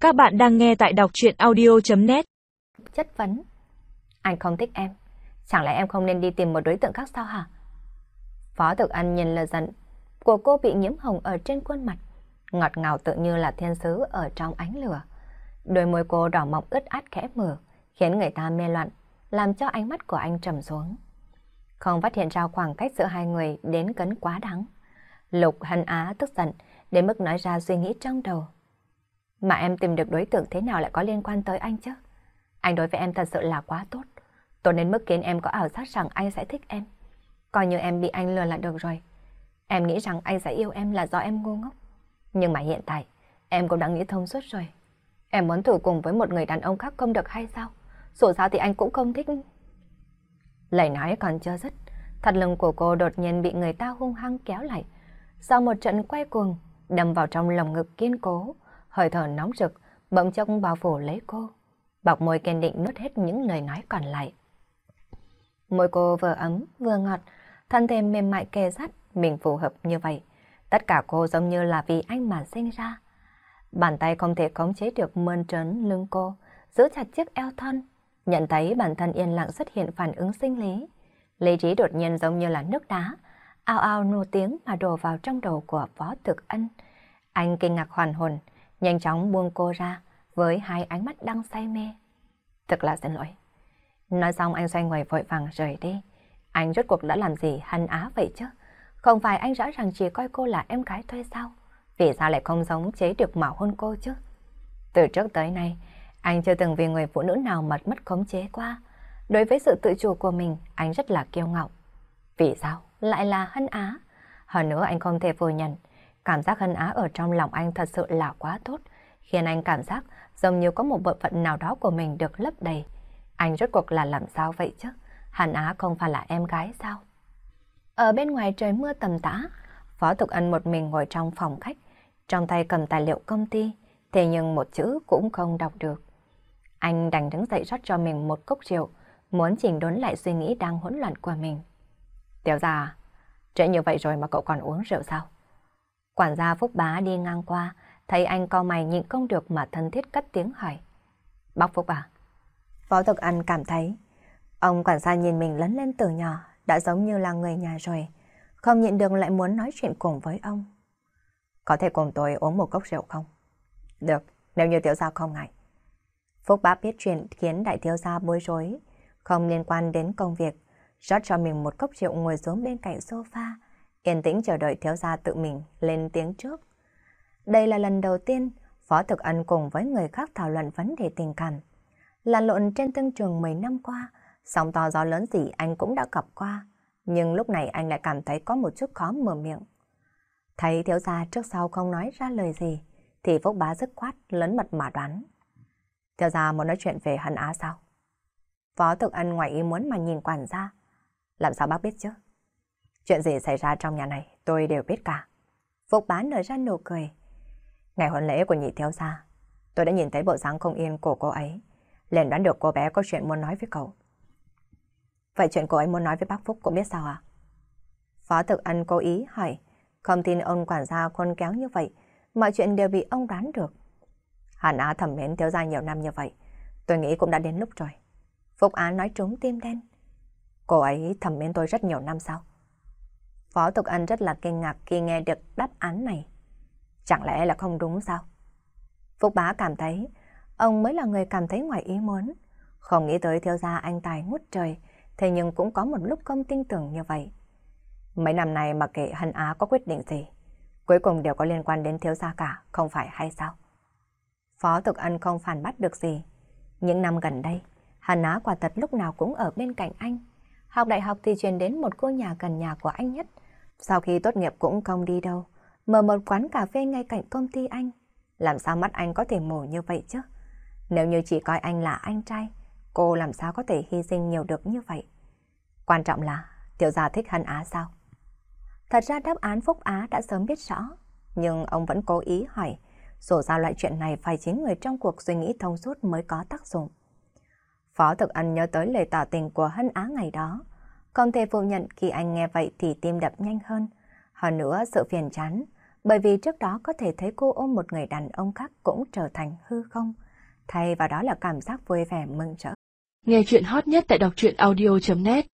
Các bạn đang nghe tại đọc truyện audio.net. Chất vấn. Anh không thích em. Chẳng lẽ em không nên đi tìm một đối tượng khác sao hả? Phó Thực Ân nhìn lời giận của cô bị nhiễm hồng ở trên khuôn mặt, ngọt ngào tự như là thiên sứ ở trong ánh lửa. Đôi môi cô đỏ mọng ướt át khẽ mở, khiến người ta mê loạn, làm cho ánh mắt của anh trầm xuống. Không phát hiện ra khoảng cách giữa hai người đến cấn quá đáng. Lục Hân Á tức giận đến mức nói ra suy nghĩ trong đầu. Mà em tìm được đối tượng thế nào lại có liên quan tới anh chứ? Anh đối với em thật sự là quá tốt. Tốt đến mức khiến em có ảo giác rằng anh sẽ thích em. Coi như em bị anh lừa là được rồi. Em nghĩ rằng anh sẽ yêu em là do em ngu ngốc. Nhưng mà hiện tại, em cũng đã nghĩ thông suốt rồi. Em muốn thử cùng với một người đàn ông khác không được hay sao? Dù sao thì anh cũng không thích. Lời nói còn chưa dứt, thắt lưng của cô đột nhiên bị người ta hung hăng kéo lại. Sau một trận quay cuồng, đâm vào trong lồng ngực kiên cố, hơi thở nóng rực, bỗng chốc bao phủ lấy cô. Bọc môi kiên định nuốt hết những lời nói còn lại. Môi cô vừa ấm vừa ngọt, thân thể mềm mại kề sát, mình phù hợp như vậy. Tất cả cô giống như là vì anh mà sinh ra. Bàn tay không thể khống chế được mơn trớn lưng cô, giữ chặt chiếc eo thon. Nhận thấy bản thân yên lặng xuất hiện phản ứng sinh lý. Lý trí đột nhiên giống như là nước đá, ao ao nô tiếng mà đổ vào trong đầu của Phó Thực Ân. Anh kinh ngạc hoàn hồn, nhanh chóng buông cô ra với hai ánh mắt đang say mê. Thật là xin lỗi. Nói xong anh xoay người vội vàng rời đi. Anh rốt cuộc đã làm gì Hân Á vậy chứ? Không phải anh rõ ràng chỉ coi cô là em gái thuê sao? Vì sao lại không giống chế được mà hôn cô chứ? Từ trước tới nay, anh chưa từng vì người phụ nữ nào mà mất khống chế qua. Đối với sự tự chủ của mình, anh rất là kiêu ngạo. Vì sao? Lại là Hân Á. Hơn nữa anh không thể phủ nhận, cảm giác Hân Á ở trong lòng anh thật sự là quá tốt, khiến anh cảm giác giống như có một bộ phận nào đó của mình được lấp đầy. Anh rốt cuộc là làm sao vậy chứ? Hân Á không phải là em gái sao? Ở bên ngoài trời mưa tầm tã, Phó Tục Ân một mình ngồi trong phòng khách, trong tay cầm tài liệu công ty, thế nhưng một chữ cũng không đọc được. Anh đành đứng dậy rót cho mình một cốc rượu, muốn chỉnh đốn lại suy nghĩ đang hỗn loạn của mình. Tiểu gia, trễ như vậy rồi mà cậu còn uống rượu sao? Quản gia Phúc Bá đi ngang qua, thấy anh cau mày nhịn không được mà thân thiết cất tiếng hỏi. Bác Phúc à? Phó Thực Ân cảm thấy, ông quản gia nhìn mình lớn lên từ nhỏ, đã giống như là người nhà rồi, không nhịn được lại muốn nói chuyện cùng với ông. Có thể cùng tôi uống một cốc rượu không? Được, nếu như tiểu gia không ngại. Phúc Bá biết chuyện khiến đại thiếu gia bối rối, không liên quan đến công việc, rót cho mình một cốc rượu ngồi xuống bên cạnh sofa, yên tĩnh chờ đợi thiếu gia tự mình lên tiếng trước. Đây là lần đầu tiên Phó Thực Ân cùng với người khác thảo luận vấn đề tình cảm. Lăn lộn trên thương trường 10 năm qua, sóng to gió lớn gì anh cũng đã gặp qua, nhưng lúc này anh lại cảm thấy có một chút khó mở miệng. Thấy thiếu gia trước sau không nói ra lời gì, thì Phúc Bá dứt khoát lớn mật mà đoán. Thiếu gia muốn nói chuyện về Hân Á sao? Phó Thực Ân ngoài ý muốn mà nhìn quản gia. Làm sao bác biết chứ? Chuyện gì xảy ra trong nhà này tôi đều biết cả. Phúc Bá nở ra nụ cười. Ngày hôn lễ của nhị thiếu gia, tôi đã nhìn thấy bộ dáng không yên của cô ấy, liền đoán được cô bé có chuyện muốn nói với cậu. Vậy chuyện cô ấy muốn nói với bác Phúc cũng biết sao à? Phó Thực Ân cố ý hỏi, không tin ông quản gia khôn khéo như vậy, mọi chuyện đều bị ông đoán được. Hàn Á thầm mến thiếu gia nhiều năm như vậy, tôi nghĩ cũng đã đến lúc rồi. Phúc Á nói trúng tim đen. Cô ấy thầm mến tôi rất nhiều năm sao? Phó Thực Ân rất là kinh ngạc khi nghe được đáp án này. Chẳng lẽ là không đúng sao? Phúc Bá cảm thấy, ông mới là người cảm thấy ngoài ý muốn. Không nghĩ tới thiếu gia anh tài ngút trời, thế nhưng cũng có một lúc không tin tưởng như vậy. Mấy năm nay mà kệ Hân Á có quyết định gì, cuối cùng đều có liên quan đến thiếu gia cả, không phải hay sao? Phó Thực Ân không phản bác được gì. Những năm gần đây, Hân Á quả thật lúc nào cũng ở bên cạnh anh. Học đại học thì chuyển đến một cô nhà gần nhà của anh nhất. Sau khi tốt nghiệp cũng không đi đâu, mở một quán cà phê ngay cạnh công ty anh. Làm sao mắt anh có thể mù như vậy chứ? Nếu như chỉ coi anh là anh trai, cô làm sao có thể hy sinh nhiều được như vậy? Quan trọng là tiểu gia thích Hân Á sao? Thật ra đáp án Phúc Á đã sớm biết rõ, nhưng ông vẫn cố ý hỏi, dù sao loại chuyện này phải chính người trong cuộc suy nghĩ thông suốt mới có tác dụng. Phó Thực Ân nhớ tới lời tỏ tình của Hân Á ngày đó, không thể phủ nhận khi anh nghe vậy thì tim đập nhanh hơn. Hơn nữa sự phiền chán bởi vì trước đó có thể thấy cô ôm một người đàn ông khác cũng trở thành hư không, thay vào đó là cảm giác vui vẻ mừng rỡ. Nghe chuyện hot nhất tại đọc truyện audio.net